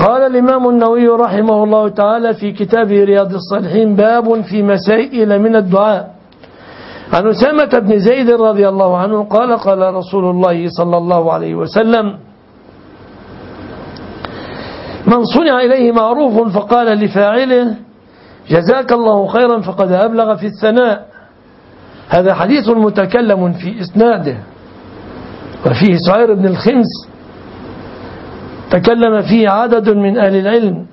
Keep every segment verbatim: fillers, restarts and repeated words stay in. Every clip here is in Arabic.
قال الإمام النووي رحمه الله تعالى في كتابه رياض الصالحين: باب في مسائل من الدعاء. عن أسامة بن زيد رضي الله عنه قال: قال رسول الله صلى الله عليه وسلم: من صنع إليه معروف فقال لفاعله: جزاك الله خيرا، فقد أبلغ في الثناء. هذا حديث متكلم في إسناده، وفيه سعير بن الخمس تكلم فيه عدد من أهل العلم،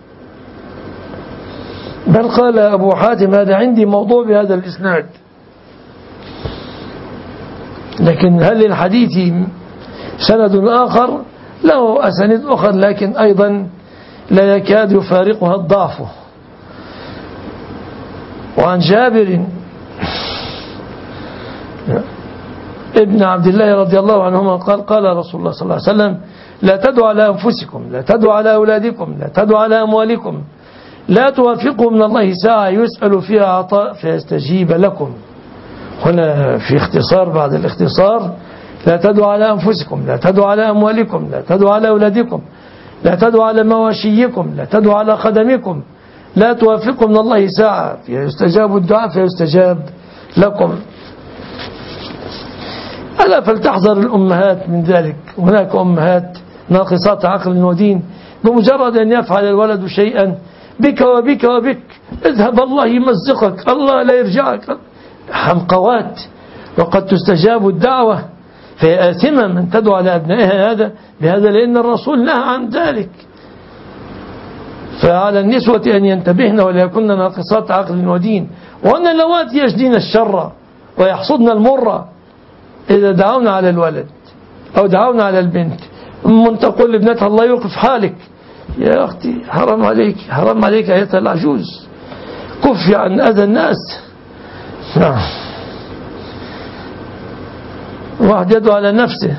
بل قال أبو حاتم: هذا عندي موضوع بهذا الإسناد. لكن هل للحديث سند آخر؟ له أسانيد أخر، لكن أيضا لا يكاد يفارقها الضعف. وعن جابر ابن عبد الله رضي الله عنهما قال: قال رسول الله صلى الله عليه وسلم: لا تدعوا على أنفسكم، لا تدعوا على أولادكم، لا تدعوا على أموالكم، لا توافقوا من الله ساعة يسأل فيها عطاء فيستجيب لكم. هنا في اختصار بعد الاختصار: لا تدعوا على أنفسكم، لا تدعوا على أموالكم، لا تدعوا على أولادكم، لا تدعوا على مواشيكم، لا تدعوا على خدمكم، لا توافقوا من الله ساعة فيستجاب الدعاء فيستجاب لكم. ألا فلتحذر الأمهات من ذلك. هناك أمهات ناقصات عقل ودين، بمجرد أن يفعل الولد شيئا بك وبك وبك: اذهب الله يمزقك، الله لا يرجعك. حمقوات. وقد تستجاب الدعوة، فهي آثمة من تدعو على أبنائها هذا بهذا، لأن الرسول نهى عن ذلك. فعلى النسوة أن ينتبهن ولا يكن ناقصات عقل ودين، وأن اللواتي يجدين الشر ويحصدن المر إذا دعونا على الولد أو دعونا على البنت. من تقول لابنتها: الله يوقف حالك. يا أختي حرام عليك، حرام عليك أيتها العجوز، كفي عن أذى الناس. نعم. واحد يدعو على نفسه.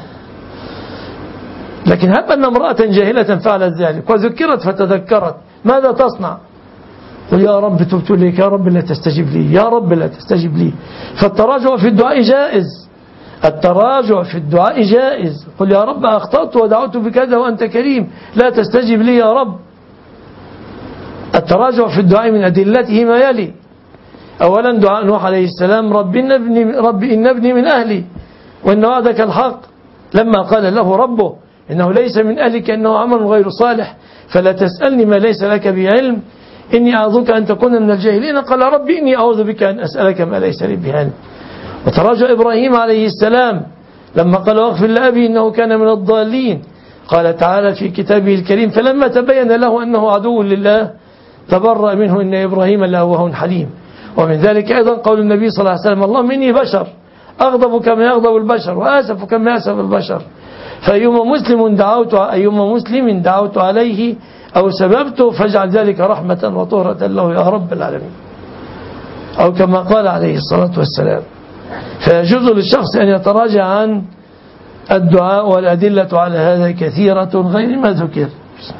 لكن هب أن امرأة جاهلة فعلت ذلك وذكرت فتذكرت، ماذا تصنع؟ قل: يا رب تبت إليك، يا رب لا تستجب لي، يا رب لا تستجب لي. فالتراجع في الدعاء جائز، التراجع في الدعاء جائز. قل: يا رب أخطأت ودعوت بكذا وأنت كريم، لا تستجب لي يا رب. التراجع في الدعاء من أدلته ما يلي: أولا دعاء نوح عليه السلام: رب إن ابني, رب إن ابني من أهلي وإن وعدك الحق، لما قال له ربه: إنه ليس من أهلك إنه عمل غير صالح فلا تسألني ما ليس لك به علم إني أعوذك أن تكون من الجاهلين. قال: ربي إني أعوذ بك أن أسألك ما ليس لي به علم. وتراجع إبراهيم عليه السلام لما قال: واغفر لأبي إنه كان من الضالين. قال تعالى في كتابه الكريم: فلما تبين له أنه عدو لله تبرأ منه إن إبراهيم لأواه حليم. ومن ذلك أيضا قول النبي صلى الله عليه وسلم: اللهم إني بشر أغضب كما يغضب البشر وآسف كما يأسف البشر، فأيما مسلم دعوت أيما مسلم دعوت عليه أو سببته فاجعل ذلك رحمة وطهرة له يا رب العالمين، أو كما قال عليه الصلاة والسلام. فيجوز للشخص أن يتراجع عن الدعاء، والأدلة على هذا كثيرة غير ما ذكر.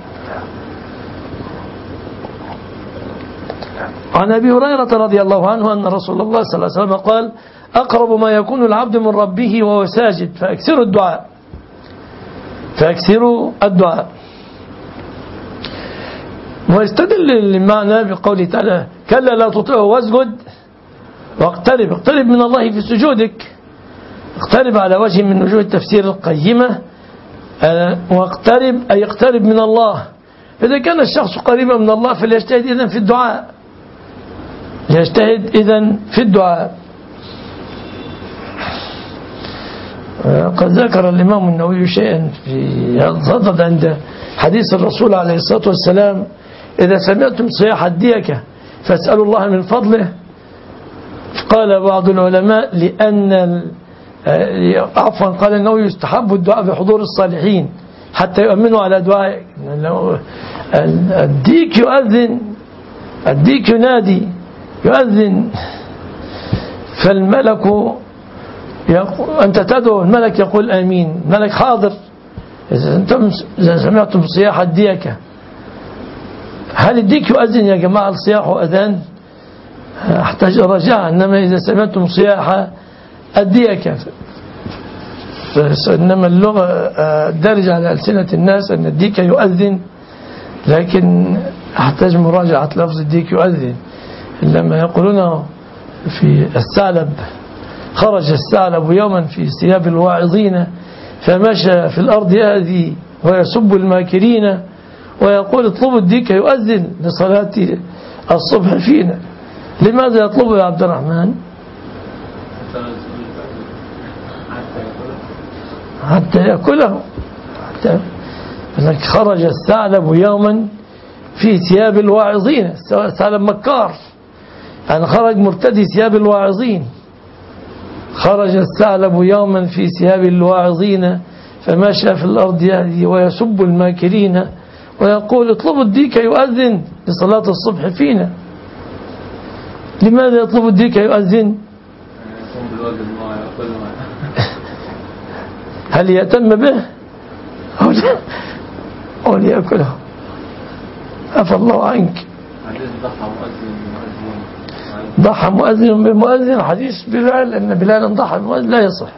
عن أبي هريرة رضي الله عنه أن رسول الله صلى الله عليه وسلم قال: أقرب ما يكون العبد من ربه وهو ساجد فأكثروا الدعاء فأكثروا الدعاء. ويستدل المعنى بقوله تعالى: كلا لا تطيعه واسجد واقترب. اقترب من الله في سجودك، اقترب على وجه من وجوه التفسير القيمة. واقترب أي اقترب من الله. فإذا كان الشخص قريبا من الله فليجتهد إذن في الدعاء، يجتهد إذن في الدعاء. قد ذكر الإمام النووي شيئا في هذا عند حديث الرسول عليه الصلاة والسلام: إذا سمعتم صياح الديكة فاسألوا الله من فضله. قال بعض العلماء: لأن عفوا قال النووي يستحب الدعاء بحضور الصالحين حتى يؤمنوا على دعائك. الديك يؤذن، الديك ينادي يؤذن، فالملك أنت تدعو، الملك يقول آمين، الملك حاضر. إذا أنتم إذا سمعتم صياح الديكة، هل الديك يؤذن يا جماعة؟ الصياح وأذان احتاج رجاء. إنما إذا سمعتم صياح الديكة، إنما اللغة الدارجة على ألسنة الناس أن الديك يؤذن لكن أحتاج مراجعة لفظ الديك يؤذن. لما يقولون في الثعلب خرج الثعلب يوما في ثياب الواعظين فمشى في الأرض يأذي ويسب الماكرين ويقول اطلبوا الديك يؤذن لصلاة الصبح فينا. لماذا يطلبه يا عبد الرحمن؟ حتى يأكله. حتى لك خرج الثعلب يوما في ثياب الواعظين. الثعلب مكار يعني خرج مرتدي ثياب الواعظين. خرج الثعلب يوما في ثياب الواعظين فمشى في الأرض يهدي ويسب الماكرين ويقول اطلبوا الديك يؤذن لصلاة الصبح فينا. لماذا يطلب الديك يؤذن؟ هل يهتم به أو ليأكله؟ عفى الله عنك. ضحى مؤذن بمؤذن حديث بلال أن بلال ضحى بمؤذن لا يصح.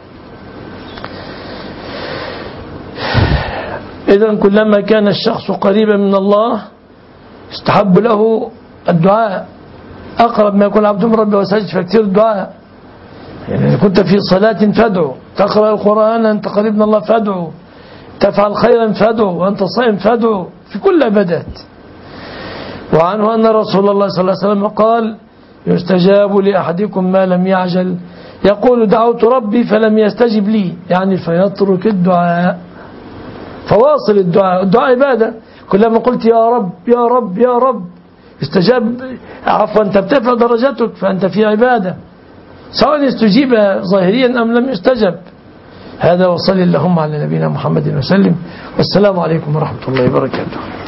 إذن كلما كان الشخص قريبا من الله استحب له الدعاء. أقرب ما يكون عبد من ربه وسجد فكثير الدعاء. يعني إذا كنت في صلاة فادعو، تقرأ القرآن أنت قريب من الله فادعو، تفعل خيرا فادعو، وأنت صائم فادعو، في كل عبادات. وعنه أن رسول الله صلى الله عليه وسلم قال يستجاب لأحدكم ما لم يعجل. يقول دعوت ربي فلم يستجب لي، يعني فيترك الدعاء. فواصل الدعاء. الدعاء عبادة. كلما قلت يا رب يا رب يا رب استجاب، عفوا أنت بترفع درجتك فأنت في عبادة، سواء استجيب ظاهريا أم لم يستجب. هذا وصلي اللهم على نبينا محمد وسلم، والسلام عليكم ورحمة الله وبركاته.